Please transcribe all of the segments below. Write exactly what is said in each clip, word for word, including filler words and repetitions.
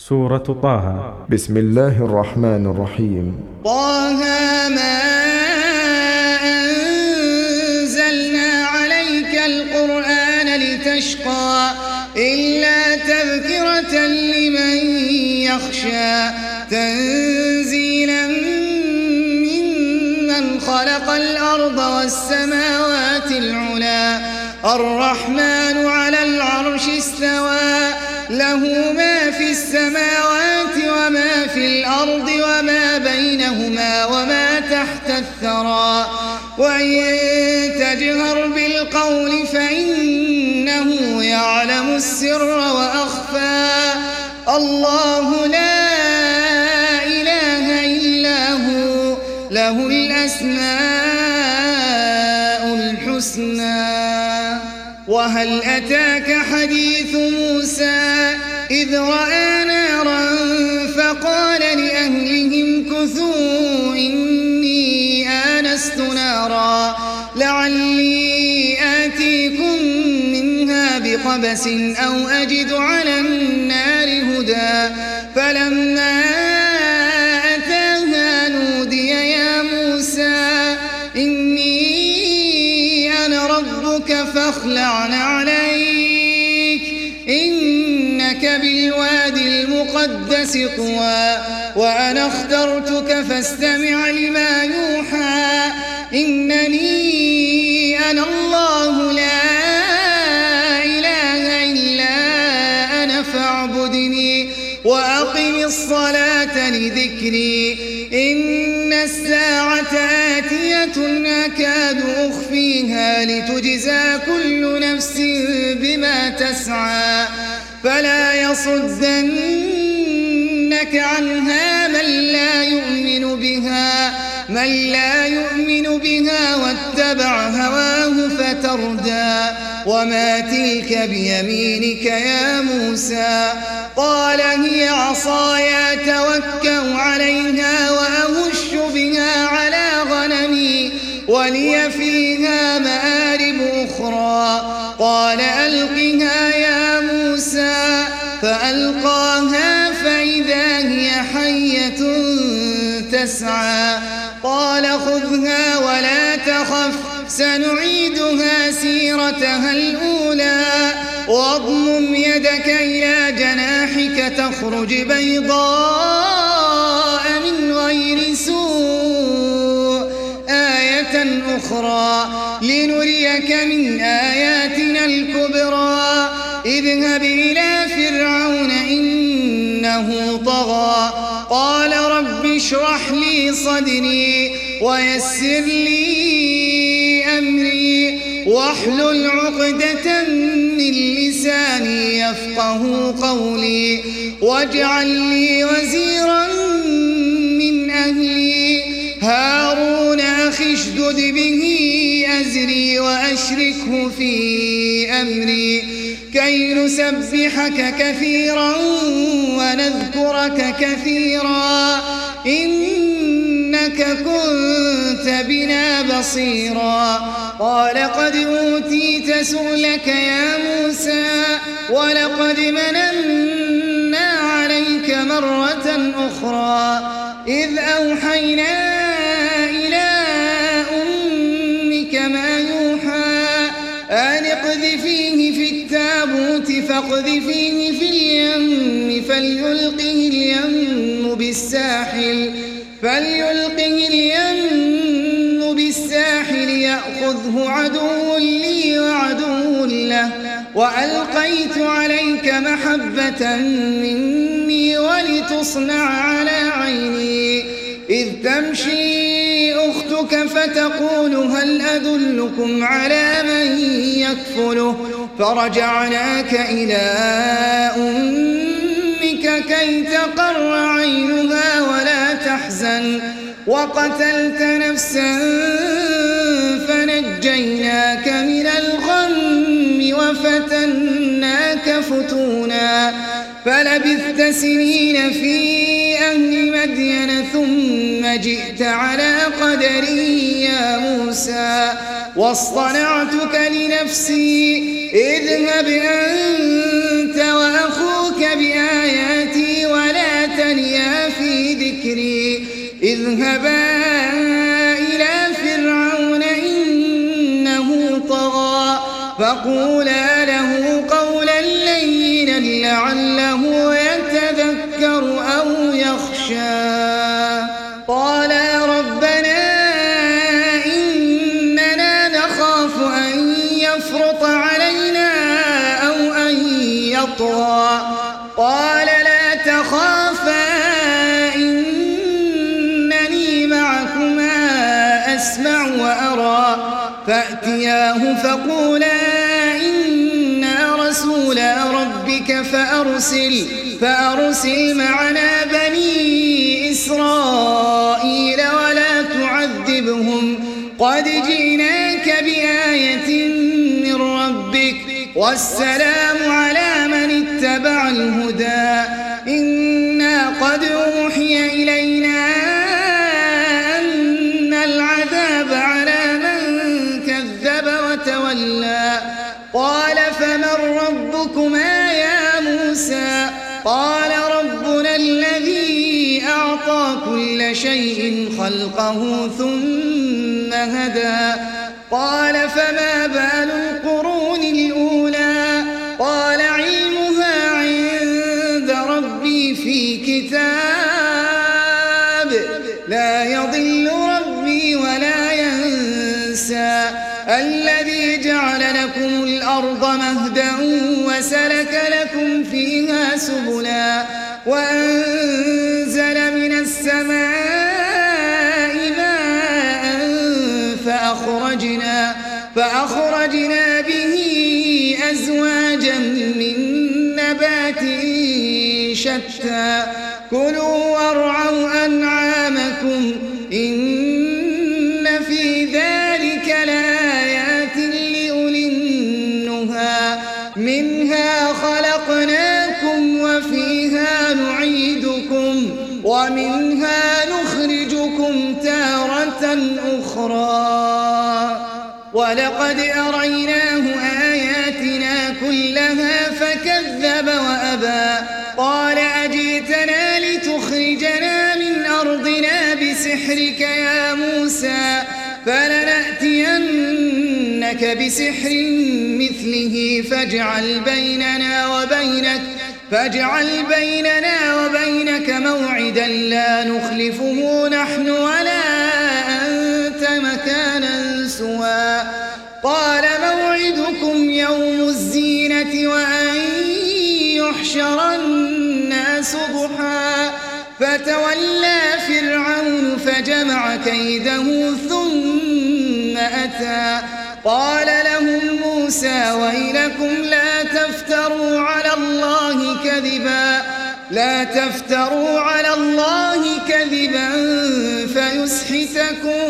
سورة طه. بسم الله الرحمن الرحيم. طه ما أنزلنا عليك القرآن لتشقى إلا تذكرة لمن يخشى تنزيلا ممن خلق الأرض والسماوات العلى الرحمن على العرش استوى له ما في السماوات وما في الأرض وما بينهما وما تحت الثرى وإن تجهر بالقول فإنه يعلم السر وأخفى الله لا إله إلا هو له الأسماء الحسنى. وهل أتاك حديث موسى إذ رأى نارا فقال لأهلهم كثوا إني آنست نارا لعلي آتيكم منها بقبس أو أجد على النار هدى فلما أتاها نودي يا موسى إني أنا ربك فاخلع عليك إنك بالوادي المقدس طوى وأنا اخترتك فاستمع لما يوحى إنني أنا الله لا إله إلا أنا فاعبدني وأقم الصلاة لذكري إن الساعة آتية أكاد أخفيها لتجزى كل نفس بما تسعى فلا يصدنك عنها من لا يؤمن بها من لا يؤمن بها واتبع هواه فتردى وما تلك بيمينك يا موسى قال هي عصاي أتوكأ عليها وأهش بها على غنمي ولي فيها مآرب أخرى قال ألقها يا موسى فألقاها فإذا هي حية تسعى قال خذها ولا تخف سنعيدها سيرتها الأولى واضمم يدك إلى جناحك تخرج بيضاء من غير سوء آية أخرى لنريك من آياتنا الكبرى اذهب إلى فرعون إنه طغى قال رب اشرح لي صدري ويسر لي أمري واحلل عقدة من لساني يفقه قولي واجعل لي وزيرا من أهلي هارون أخي اشدد به أزري وأشركه في أمري كي نسبحك كثيرا ونذكرك كثيرا إنك كنت بنا بصيرا قال قد أوتيت سؤلك يا موسى ولقد مننا عليك مرة أخرى إذ أوحينا إلى أمك ما يوحى أن اقذفيه في التابوت فاقذفيه في اليم فليلقه اليم بالساحل فليلقه اليم بالساحل يأخذه عدو لي وعدو له وألقيت عليك محبة مني ولتصنع على عيني إذ تمشي أختك فتقول هل أدلكم على من يكفله فرجعناك إلى أمك كي تقر عينها ولا تحزن وقتلت نفسا فنجيناك من الغم وفتناك فتونا فلبثت سنين في أهل مدين ثم جئت على قدري يا موسى واصطنعتك لنفسي اذهب أنت وأخوك بآياتي اذهبا إلى فرعون إنه طغى فقولا له قولا لينا لعله يتذكر أو يخشى قالا ربنا إننا نخاف أن يفرط علينا أو أن يطغى قال لا تخافا إنني معكما أسمع وأرى فأتياه فقولا إنا رسولا ربك فأرسل فأرسل معنا بني إسرائيل ولا تعذبهم قد جئناك بآية من ربك والسلام على من اتبع الهدى إنا قد أوحي إلينا أن العذاب على من كذب وتولى قال فمن ربكما يا موسى قال ربنا الذي أعطى كل شيء خلقه ثم هدى قال فما بال القرون الأولى قال علمها عند ربي في كتاب لا يضل ربي ولا ينسى الذي جعل لكم الأرض مهدا وسلك لكم فيها سبلا وأنزل من السماء ماء فأخرجنا, فأخرجنا به أزواجا من نبات شتى كلوا وارعوا أنعامكم إن في ذلك لآيات لأولي النهى منها خلقناكم وفيها نعيدكم ومنها نخرجكم تارة أخرى ولقد أريناه آياتنا كلها فكذب وأبى قال أجئتنا لتخرجنا من أرضنا بسحرك يا موسى فلنأتينك بسحر مثله فاجعل بيننا وبينك فاجعل بيننا وبينك موعدا لا نخلفه نحن ولا أنت مكانا سوى قال موعدكم يوم الزينة وأن يحشر الناس ضحى فتولى فرعون فجمع كيده ثم أتى قال لهم موسى ويلكم لا تفتروا على الله كذبا لا تفتروا على الله كذبا فيسحتكم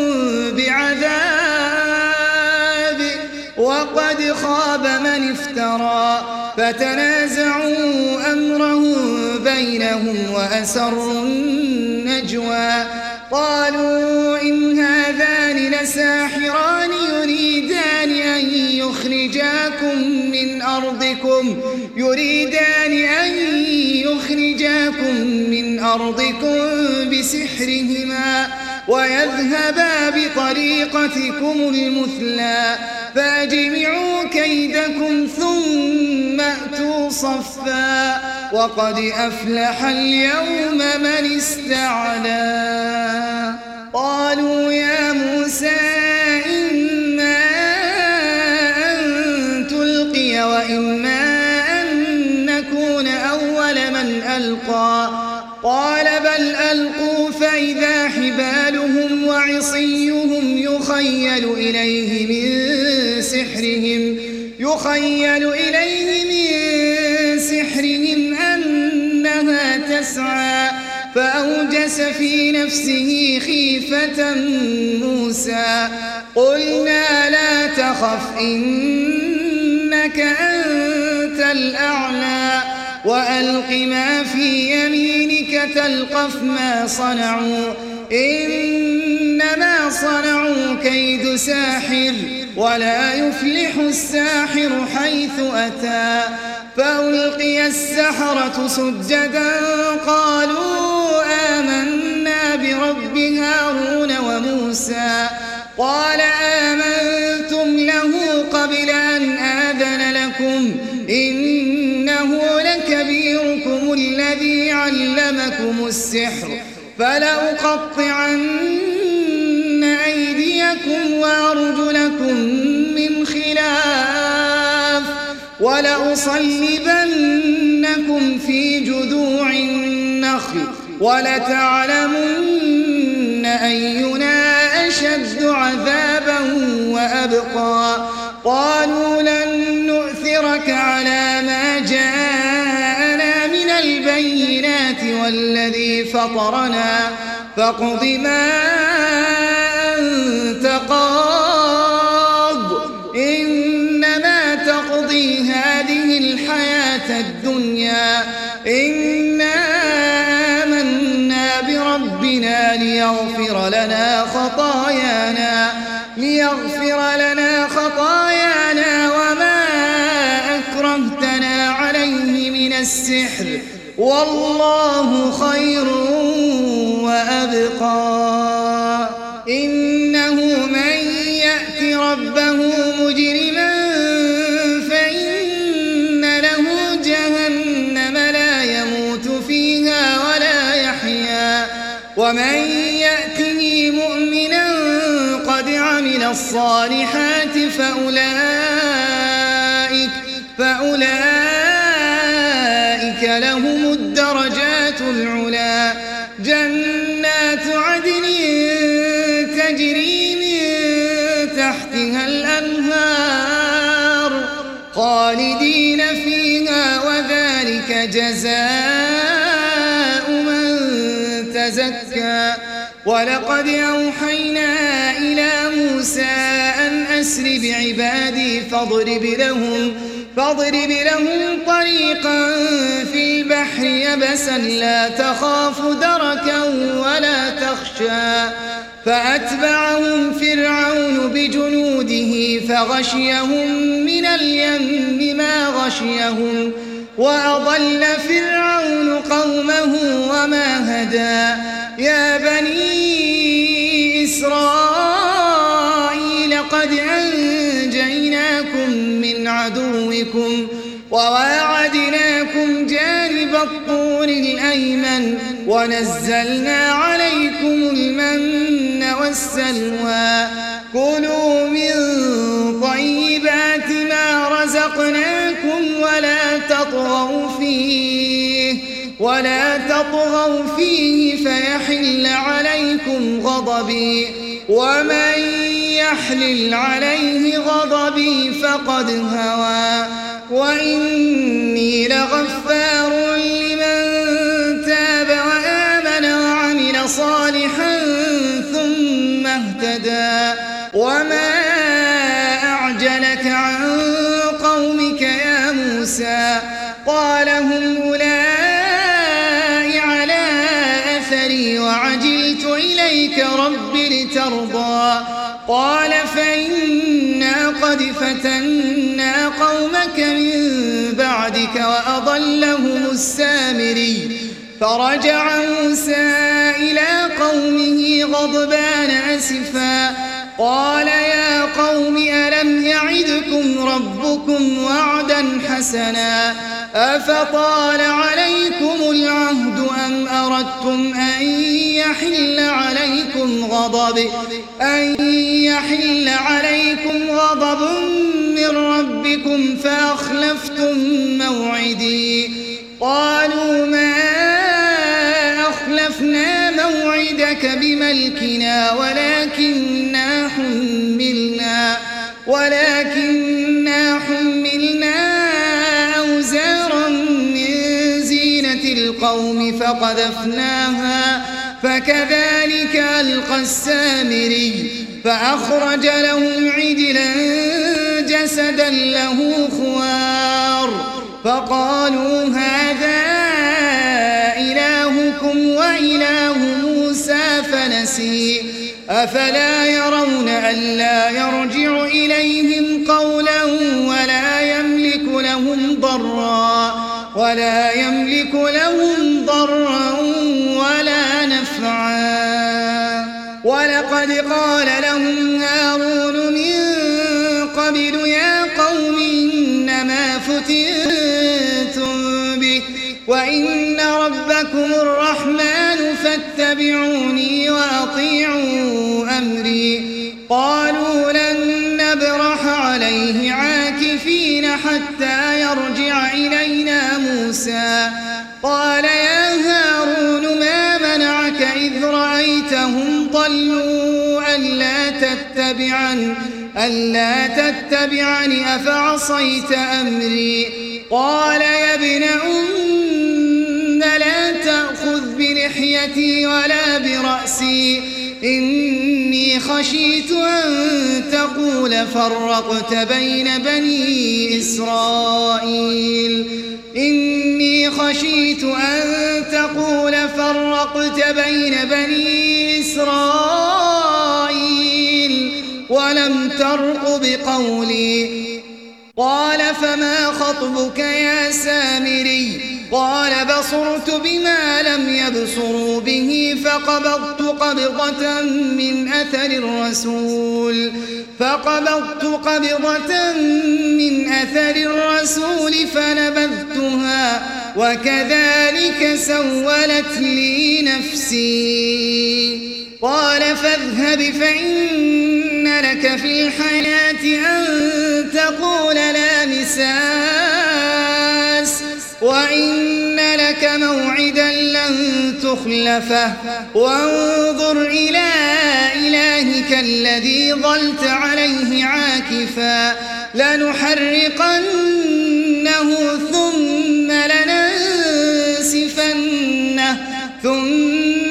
بعذاب وقد خاب من افترى فتنازعوا أمرهم بينهم وأسروا النجوى قالوا إن هذان لساحران يريدان أن يخرجاكم من أرضكم يريدان أن يخرجاكم من أرضكم بسحرهما ويذهبا بطريقتكم المثلى فاجمعوا كيدكم ثم أتوا صفا وقد أفلح اليوم من استعلى قالوا يا موسى إما أن تلقي وإما أن نكون أول من ألقى قال بل ألقوا فإذا حبالهم وعصيهم يخيل إليه من سحرهم يخيل إليه من سحرهم أنها تسعى فأوجس في نفسه خيفة موسى قلنا لا تخف إنك أنت الأعلى وألق ما في يمينك تلقف ما صنعوا إنما صنعوا كيد ساحر ولا يفلح الساحر حيث أتى فألقي السحرة سجدا قالوا آمنا برب الذي علمكم السحر فلأقطعن أيديكم وأرجلكم من خلاف ولأصلبنكم في جذوع النخل ولتعلمن أينا أشد عذابا وأبقى قالوا لن نؤثرك على ما جاءنا من البينات والذي فطرنا فاقض ما أنت قاض إنما تقضي هذه الحياة الدنيا إنا آمنا بربنا ليغفر لنا خطايانا ليغفر لنا خطايانا وما أكرهتنا عليه من السحر والله خير وأبقى إنه من يأت ربه مجرما فإن له جهنم لا يموت فيها ولا يحيا ومن يأته مؤمنا قد عمل الصالحات فأولئك فأولئك لهم الدرجات العلا جنات عدن تجري من تحتها الأنهار خالدين فيها وذلك جزاء من تزكى ولقد أوحينا إلى موسى أن أسر بعبادي فاضرب لهم فاضرب لهم طريقا في البحر يبسا لا تخاف دركا ولا تخشى فأتبعهم فرعون بجنوده فغشيهم من اليم ما غشيهم وأضل فرعون قومه وما هدى يا بني إسرائيل قد أنجيناكم من عدوكم وواعدناكم جانب الطور الأيمن ونزلنا عليكم المن والسلوى كلوا من طيبات ما رزقناكم ولا تطغوا فيه ولا تطغوا فيه فيحل عليكم غضبي ومن يحلل عليه غضبي فقد هوى وإني لغفار لمن تاب وآمن وعمل صالحا ثم اهتدى وما أعجلك عن قومك يا موسى قال هم أولئك على أثري وعجلت إليك رب لترضى قال فإنا قد فتنا قومك من بعدك وأضلهم السامري فرجع موسى إلى قومه غضبان أسفا قال يا قوم ألم يعدكم ربكم وعدا حسنا أفطال عليكم العهد أم أردتم أن يحل عليكم غضب أن يحل عليكم غضب من ربكم فأخلفتم موعدي قالوا ما أخلفنا موعدك بملكنا ولكننا حملنا ولكننا حملنا أوزارا من زينة القوم فقذفناها فكذلك ألقى السامري فأخرج لهم عجلا جسدا له خوار فقالوا هذا إلهكم وإله موسى فنسي أفلا يرون ألا يرجع إليهم قولا ولا يملك لهم ضرا ولا يملك لهم ضرا ولا نفعا ولقد قال لهم هارون من قبل يا قوم إنما فتنتم به وإن رب فاتبعوني وأطيعوا أمري. قالوا لن نبرح عليه عاكفين حتى يرجع إلينا موسى. قال يا هارون ما منعك إذ رأيتهم ضلوا ألا تتبعني ألا تتبعني أفعصيت أمري. قال يا ابن أم لا تأخذ بلحيتي ولا برأسي إني خشيت أن تقول فرقت بين بني إسرائيل إني خشيت أن تقول فرقت بين بني إسرائيل ولم ترق بقولي. قال فما خطبك يا سامري؟ قال بصرت بما لم يبصروا به فقبضت قبضة من أثر الرسول فقبضت قبضة من أثر الرسول فنبذتها وكذلك سولت لي نفسي. قال فاذهب فإن لك في الحياة أن تقول لا مساس وإن لك موعدا لن تخلفه وانظر إلى إلهك الذي ظلت عليه عاكفا لنحرقنه ثم لننسفنه ثم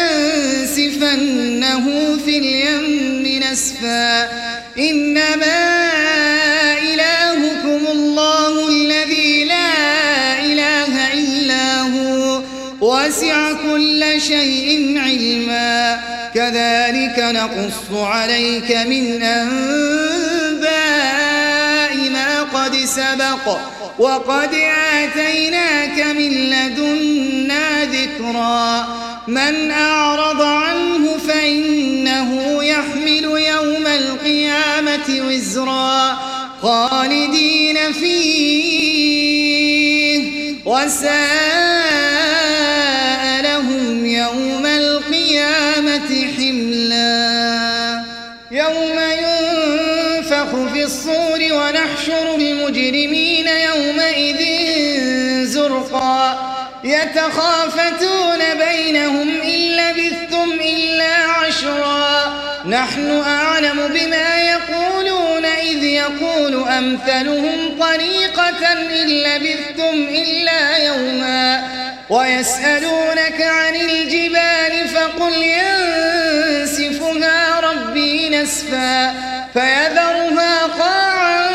لننسفنه في اليم نسفا. إنما إلهكم الله الذي لا إله إلا هو وسع كل شيء علما. كذلك نقص عليك من أنباء ما قد سبق وقد آتيناك من لدنا ذكرا. من أعرض عنه فإنه يحمل يوم القيامة وزرا خالدين فيه وساء لهم يوم القيامة حملا. يوم ينفخ في الصور ونحشر المجرمين يومئذ زرقا يتخافتون بينهم إن لبثتم إلا عشرا نحن أعلم بما يقولون إذ يقول أمثلهم طريقة إن لبثتم إلا يوما ويسألونك عن الجبال فقل ينسفها ربي نسفا فيذرها قاعا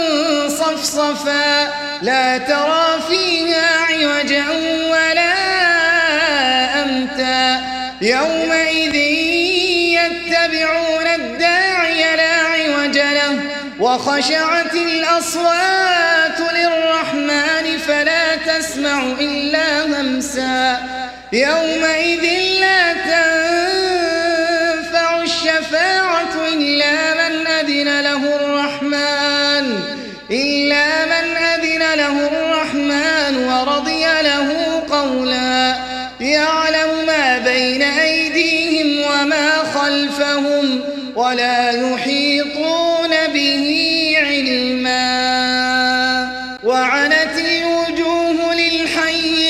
صفصفا لا ترى فيها عوجا ولا أمتا. يومئذ يتبعون الداعي لا عوج له وخشعت الأصوات للرحمن فلا تسمع إلا همسا. يومئذ لا تنفع الشفاعة إلا من أذن له الرحمن إلا من أذن له الرحمن ورضي له قولا. يعلم ما بين أيديهم وما خلفهم ولا يحيطون به علما. وعنت الوجوه للحي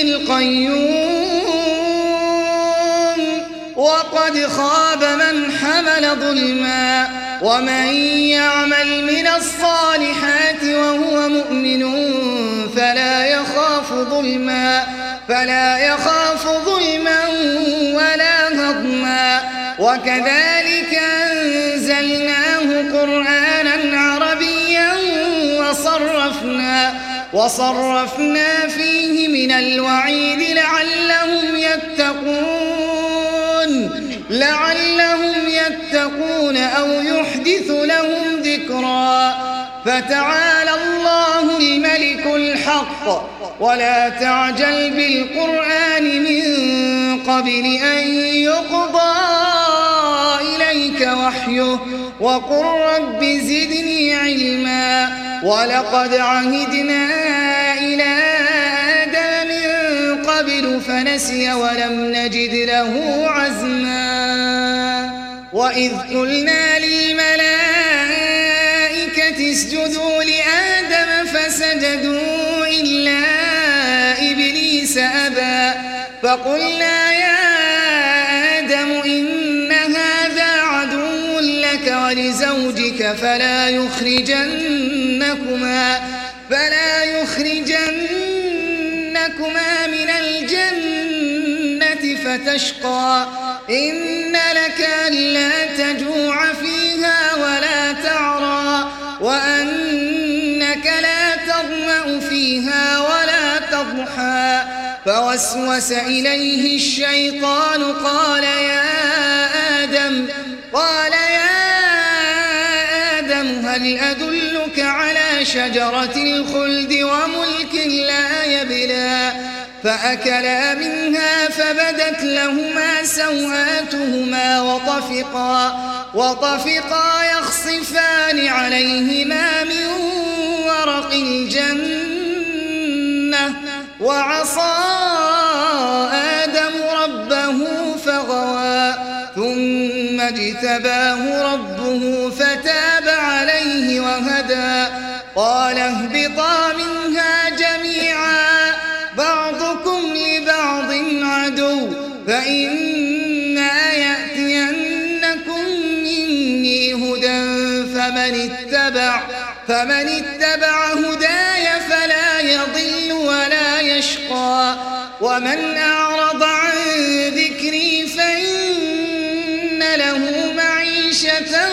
القيوم وقد خاب من حمل ظلما. ومن يعمل من الصالحات وهو مؤمن فلا يخاف ظلما فلا يخاف ظلما ولا هضما. وكذلك أنزلناه قرآنا عربيا وصرفنا وصرفنا فيه من الوعيد لعلهم يتقون لعلهم يتقون أو يحدث لهم ذكرا. فتعالى الله الملك الحق ولا تعجل بالقرآن من قبل أن يقضى إليك وحيه وقل رب زدني علما. ولقد عهدنا إلى آدم من قبل يدعو فنسي ولم نجد له عزما وإذ قلنا للملائكة اسجدوا لآدم فسجدوا إلا إبليس أبى فقلنا يا آدم إن هذا عدو لك ولزوجك فلا يخرجنكما فلا يخرجنكما من الجنة فتشقى إن لك ألا تجوع فيها ولا تعرى وأنك لا تظمأ فيها ولا تضحى فوسوس إليه الشيطان قال يا آدم قال يا آدم هل أدلك على شجرة الخلد وملك لا يبلى فأكلا منها فبدت لهما سوآتهما وطفقا وطفقا يخصفان عليهما من ورق الجنة وعصى آدم ربه فغوى ثم اجتباه ربه فتاب عليه وهدى قال اهبطا منها جميعا بعضكم لبعض عدو فإما يأتينكم مني هدى فمن اتبع فمن اتبع هداي فلا يضل ولا يشقى ومن أعرض عن ذكري فإن له معيشة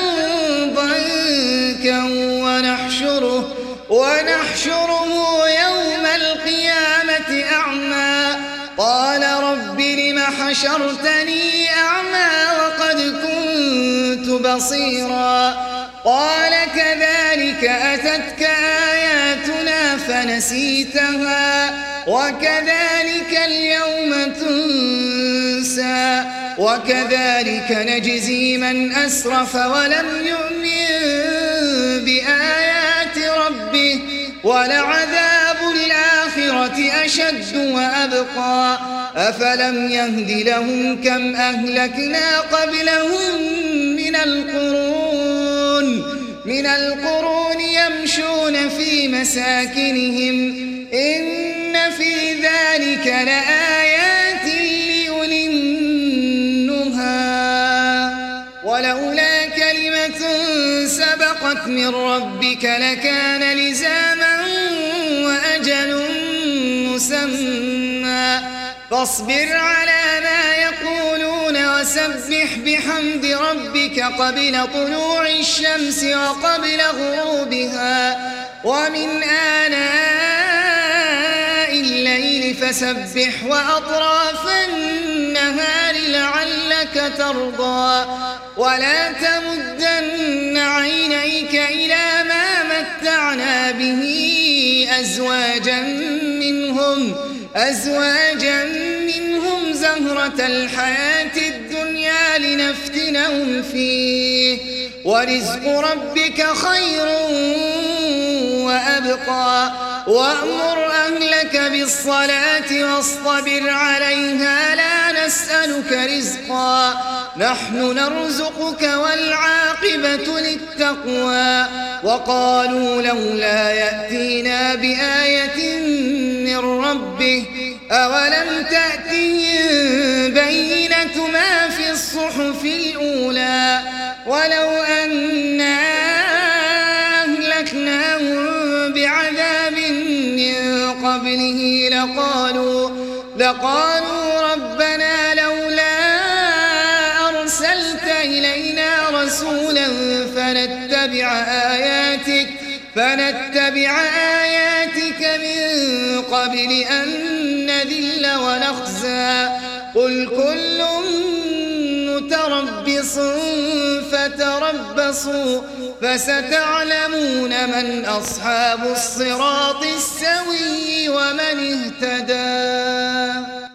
ضنكا ونحشره ونحشره يوم القيامة أعمى قال رب لم حشرتني أعمى وقد كنت بصيرا قال كذلك أتتك آياتنا فنسيتها وكذلك اليوم تنسى وكذلك نجزي من أسرف ولم يؤمن بآيات ربه ولعذاب الآخرة أشد وأبقى أفلم يهد لهم كم أهلكنا قبلهم من القرون من القرون يمشون في مساكنهم إن في ذلك لآيات لأولي النهى ولولا كلمة سبقت من ربك لكان لزاما وأجل مسمى فاصبر على ما يقولون وسبح بحمد ربك قبل طلوع الشمس وقبل غروبها ومن آناء الليل فسبح وأطراف النهار لعلك ترضى ولا تمدن عينيك إلى ما متعنا به أزواجا منهم أزواجا منهم زهرة الحياة الدنيا لنفتنهم فيه ورزق ربك خير وأبقى وأمر أهلك بالصلاة واصطبر عليها لا نسألك رزقا نحن نرزقك والعاقبة للتقوى وقالوا لولا يأتينا بآية من ربه أولم تأتهم بينة ما في الصحف الأولى ولو أنا أهلكناهم بعذاب من قبله لقالوا لقالوا ربنا لولا أرسلت إلينا رسولا فنتبع آياتك فنتبع آياتك من قبل أن نذل ونخزى قل كل متربص فتربصوا فستعلمون من أصحاب الصراط السوي ومن اهتدى.